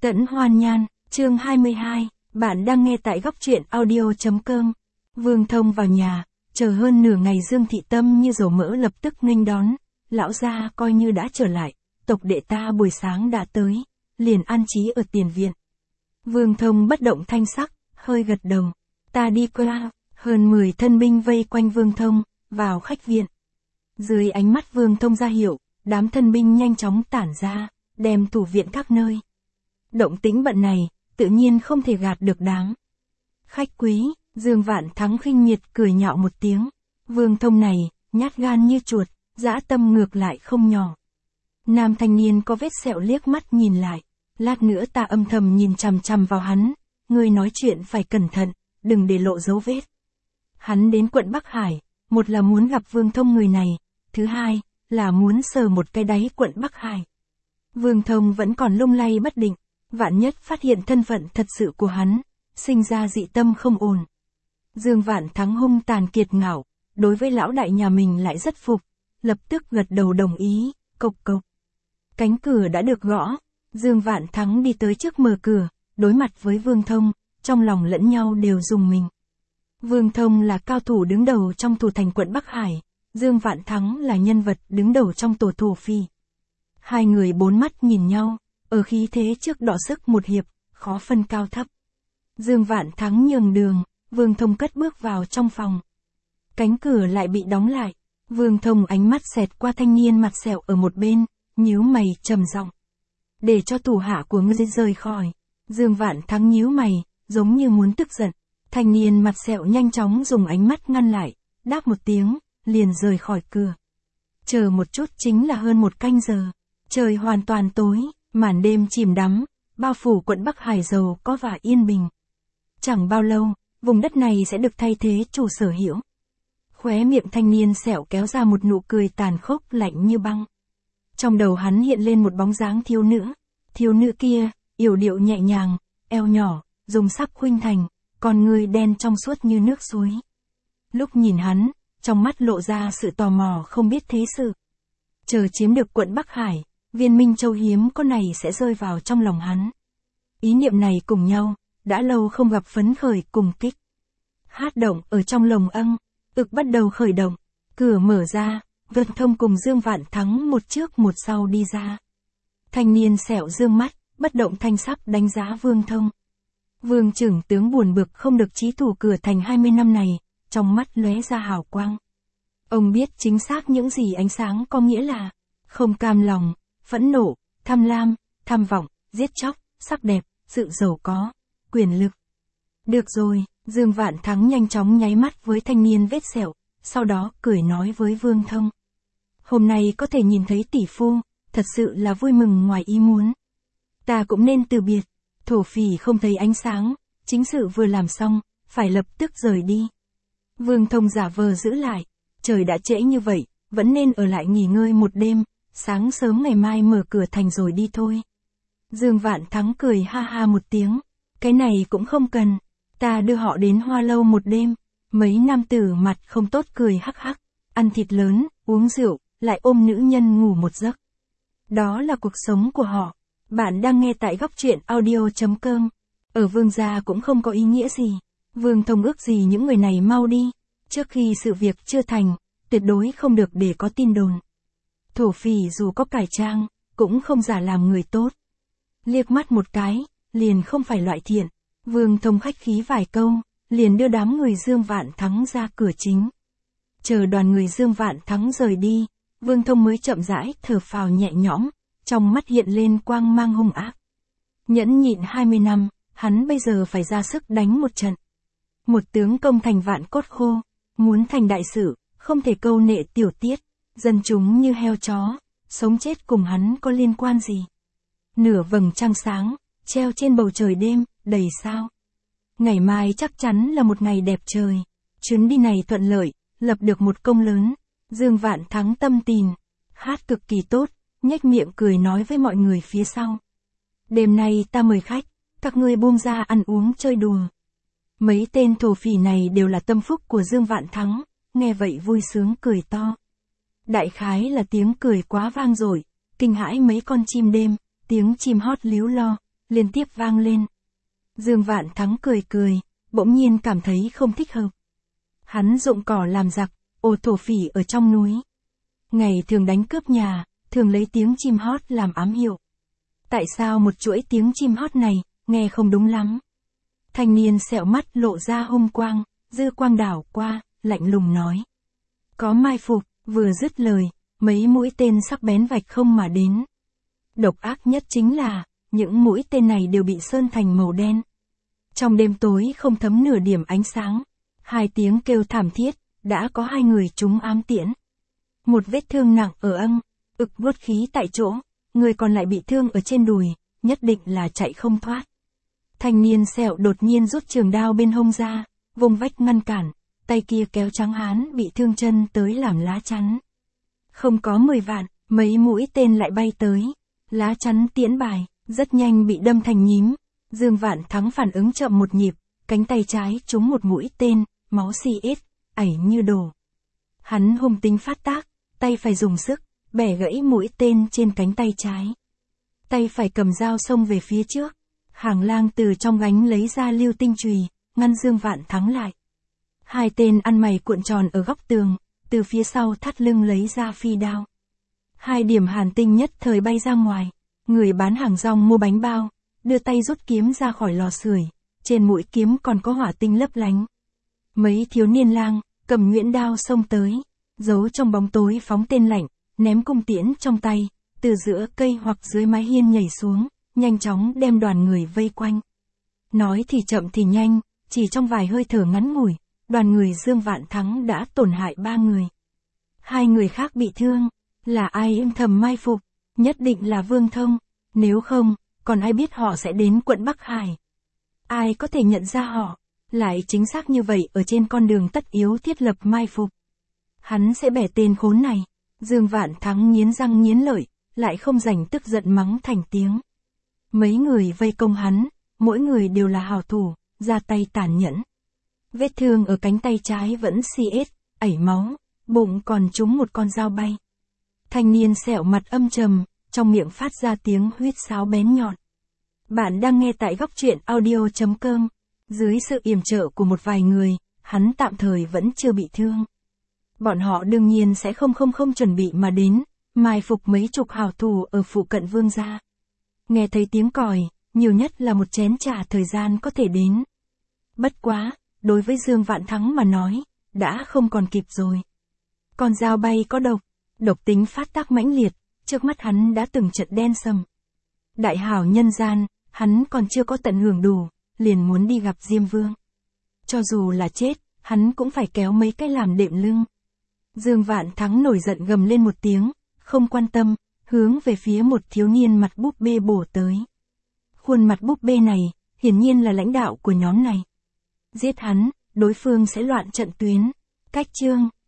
Tẫn Hoan Nhan, chương 22, bạn đang nghe tại góc truyện audio.com. Vương Thông vào nhà, chờ hơn nửa ngày Dương Thị Tâm như dầu mỡ lập tức nghênh đón, lão gia coi như đã trở lại, tộc đệ ta buổi sáng đã tới, liền an trí ở tiền viện. Vương Thông bất động thanh sắc, hơi gật đầu, ta đi qua, hơn 10 thân binh vây quanh Vương Thông, vào khách viện. Dưới ánh mắt Vương Thông ra hiệu, đám thân binh nhanh chóng tản ra, đem thủ viện các nơi. Động tĩnh bận này, tự nhiên không thể gạt được đám khách quý. Dương Vạn Thắng khinh miệt cười nhạo một tiếng. Vương Thông này, nhát gan như chuột, dã tâm ngược lại không nhỏ. Nam thanh niên có vết sẹo liếc mắt nhìn lại. Lát nữa ta âm thầm nhìn chằm chằm vào hắn. Ngươi nói chuyện phải cẩn thận, đừng để lộ dấu vết. Hắn đến quận Bắc Hải, một là muốn gặp Vương Thông người này, thứ hai là muốn sờ một cái đáy quận Bắc Hải. Vương Thông vẫn còn lung lay bất định, vạn nhất phát hiện thân phận thật sự của hắn, sinh ra dị tâm không ổn. Dương Vạn Thắng hung tàn kiệt ngạo, đối với lão đại nhà mình lại rất phục, lập tức gật đầu đồng ý, cộc cộc. Cánh cửa đã được gõ, Dương Vạn Thắng đi tới trước mở cửa, đối mặt với Vương Thông, trong lòng lẫn nhau đều rùng mình. Vương Thông là cao thủ đứng đầu trong thủ thành quận Bắc Hải, Dương Vạn Thắng là nhân vật đứng đầu trong tổ thổ phỉ. Hai người bốn mắt nhìn nhau, ở khí thế trước đọ sức một hiệp, khó phân cao thấp. Dương Vạn Thắng nhường đường, Vương Thông cất bước vào trong phòng. Cánh cửa lại bị đóng lại, Vương Thông ánh mắt xẹt qua thanh niên mặt sẹo ở một bên, nhíu mày trầm giọng. Để cho thủ hạ của ngươi rời khỏi. Dương Vạn Thắng nhíu mày, giống như muốn tức giận. Thanh niên mặt sẹo nhanh chóng dùng ánh mắt ngăn lại, đáp một tiếng, liền rời khỏi cửa. Chờ một chút chính là hơn một canh giờ. Trời hoàn toàn tối, màn đêm chìm đắm, bao phủ quận Bắc Hải giàu có và yên bình. Chẳng bao lâu, vùng đất này sẽ được thay thế chủ sở hữu. Khóe miệng thanh niên sẹo kéo ra một nụ cười tàn khốc lạnh như băng. Trong đầu hắn hiện lên một bóng dáng thiếu nữ. Thiếu nữ kia, yểu điệu nhẹ nhàng, eo nhỏ, dùng sắc khuynh thành, con ngươi đen trong suốt như nước suối. Lúc nhìn hắn, trong mắt lộ ra sự tò mò không biết thế sự. Chờ chiếm được quận Bắc Hải, viên minh châu hiếm có này sẽ rơi vào trong lòng hắn. Ý niệm này cùng nhau, đã lâu không gặp phấn khởi cùng kích. Hát động ở trong lồng âng, ực bắt đầu khởi động, cửa mở ra, Vương Thông cùng Dương Vạn Thắng một trước một sau đi ra. Thanh niên sẹo dương mắt, bất động thanh sắc đánh giá Vương Thông. Vương trưởng tướng buồn bực không được chí thủ cửa thành 20 năm này, trong mắt lóe ra hào quang. Ông biết chính xác những gì ánh sáng có nghĩa là không cam lòng, phẫn nộ, tham lam, tham vọng, giết chóc, sắc đẹp, sự giàu có, quyền lực. Được rồi, Dương Vạn Thắng nhanh chóng nháy mắt với thanh niên vết sẹo, sau đó cười nói với Vương Thông. Hôm nay có thể nhìn thấy tỷ phu, thật sự là vui mừng ngoài ý muốn. Ta cũng nên từ biệt, thổ phỉ không thấy ánh sáng, chính sự vừa làm xong, phải lập tức rời đi. Vương Thông giả vờ giữ lại, trời đã trễ như vậy, vẫn nên ở lại nghỉ ngơi một đêm, sáng sớm ngày mai mở cửa thành rồi đi thôi. Dương Vạn Thắng cười ha ha một tiếng, cái này cũng không cần, ta đưa họ đến Hoa Lâu một đêm. Mấy nam tử mặt không tốt cười hắc hắc, ăn thịt lớn, uống rượu, lại ôm nữ nhân ngủ một giấc. Đó là cuộc sống của họ. Bạn đang nghe tại góc truyện audio.com. Ở Vương gia cũng không có ý nghĩa gì. Vương Thông ước gì những người này mau đi. Trước khi sự việc chưa thành, tuyệt đối không được để có tin đồn. Thổ phỉ dù có cải trang, cũng không giả làm người tốt. Liếc mắt một cái, liền không phải loại thiện. Vương Thông khách khí vài câu, liền đưa đám người Dương Vạn Thắng ra cửa chính. Chờ đoàn người Dương Vạn Thắng rời đi, Vương Thông mới chậm rãi thở phào nhẹ nhõm, trong mắt hiện lên quang mang hung ác. Nhẫn nhịn 20 năm, hắn bây giờ phải ra sức đánh một trận. Một tướng công thành vạn cốt khô, muốn thành đại sự, không thể câu nệ tiểu tiết, dân chúng như heo chó, sống chết cùng hắn có liên quan gì. Nửa vầng trăng sáng, treo trên bầu trời đêm, đầy sao. Ngày mai chắc chắn là một ngày đẹp trời. Chuyến đi này thuận lợi, lập được một công lớn. Dương Vạn Thắng tâm tình, hát cực kỳ tốt, nhếch miệng cười nói với mọi người phía sau. Đêm nay ta mời khách, các ngươi buông ra ăn uống chơi đùa. Mấy tên thổ phỉ này đều là tâm phúc của Dương Vạn Thắng, nghe vậy vui sướng cười to. Đại khái là tiếng cười quá vang dội, kinh hãi mấy con chim đêm, tiếng chim hót líu lo, liên tiếp vang lên. Dương Vạn Thắng cười cười, bỗng nhiên cảm thấy không thích hợp. Hắn dụng cỏ làm giặc, ồ thổ phỉ ở trong núi. Ngày thường đánh cướp nhà, thường lấy tiếng chim hót làm ám hiệu. Tại sao một chuỗi tiếng chim hót này, nghe không đúng lắm? Thanh niên sẹo mắt lộ ra hung quang, dư quang đảo qua, lạnh lùng nói. Có mai phục, vừa dứt lời, mấy mũi tên sắc bén vạch không mà đến. Độc ác nhất chính là, những mũi tên này đều bị sơn thành màu đen. Trong đêm tối không thấm nửa điểm ánh sáng, 2 tiếng kêu thảm thiết, đã có 2 người trúng ám tiễn. Một vết thương nặng ở âng, ực buốt khí tại chỗ, người còn lại bị thương ở trên đùi, nhất định là chạy không thoát. Thanh niên sẹo đột nhiên rút trường đao bên hông ra, vùng vách ngăn cản, tay kia kéo trắng hán bị thương chân tới làm lá chắn. Không có 10 vạn, mấy mũi tên lại bay tới, lá chắn tiễn bài, rất nhanh bị đâm thành nhím. Dương Vạn Thắng phản ứng chậm một nhịp, cánh tay trái trúng một mũi tên, máu xì ít, ảy như đổ. Hắn hung tính phát tác, tay phải dùng sức, bẻ gãy mũi tên trên cánh tay trái. Tay phải cầm dao xông về phía trước, Hàng Lang từ trong gánh lấy ra lưu tinh chùy, ngăn Dương Vạn Thắng lại. 2 tên ăn mày cuộn tròn ở góc tường, từ phía sau thắt lưng lấy ra phi đao. 2 điểm hàn tinh nhất thời bay ra ngoài, người bán hàng rong mua bánh bao, đưa tay rút kiếm ra khỏi lò sưởi, trên mũi kiếm còn có hỏa tinh lấp lánh. Mấy thiếu niên lang, cầm nhuyễn đao xông tới, giấu trong bóng tối phóng tên lạnh, ném cung tiễn trong tay, từ giữa cây hoặc dưới mái hiên nhảy xuống, nhanh chóng đem đoàn người vây quanh. Nói thì chậm thì nhanh, chỉ trong vài hơi thở ngắn ngủi, đoàn người Dương Vạn Thắng đã tổn hại 3 người. 2 người khác bị thương, là ai âm thầm mai phục, nhất định là Vương Thông, nếu không, còn ai biết họ sẽ đến quận Bắc Hải. Ai có thể nhận ra họ, lại chính xác như vậy ở trên con đường tất yếu thiết lập mai phục. Hắn sẽ bẻ tên khốn này. Dương Vạn Thắng nghiến răng nghiến lợi, lại không rảnh tức giận mắng thành tiếng. Mấy người vây công hắn, mỗi người đều là hảo thủ, ra tay tàn nhẫn. Vết thương ở cánh tay trái vẫn xì ết, ảy máu, bụng còn trúng một con dao bay. Thanh niên sẹo mặt âm trầm, trong miệng phát ra tiếng huýt sáo bén nhọn. Bạn đang nghe tại góc truyện audio.com. Dưới sự yểm trợ của một vài người, hắn tạm thời vẫn chưa bị thương. Bọn họ đương nhiên sẽ không chuẩn bị mà đến, mai phục mấy chục hảo thủ ở phụ cận Vương gia. Nghe thấy tiếng còi, nhiều nhất là một chén trà thời gian có thể đến. Bất quá, đối với Dương Vạn Thắng mà nói, đã không còn kịp rồi. Con dao bay có độc, độc tính phát tác mãnh liệt, trước mắt hắn đã từng trận đen sầm. Đại hảo nhân gian, hắn còn chưa có tận hưởng đủ, liền muốn đi gặp Diêm Vương. Cho dù là chết, hắn cũng phải kéo mấy cái làm đệm lưng. Dương Vạn Thắng nổi giận gầm lên một tiếng, không quan tâm, hướng về phía một thiếu niên mặt búp bê bổ tới. Khuôn mặt búp bê này, hiển nhiên là lãnh đạo của nhóm này. Giết hắn, đối phương sẽ loạn trận tuyến. Cách chương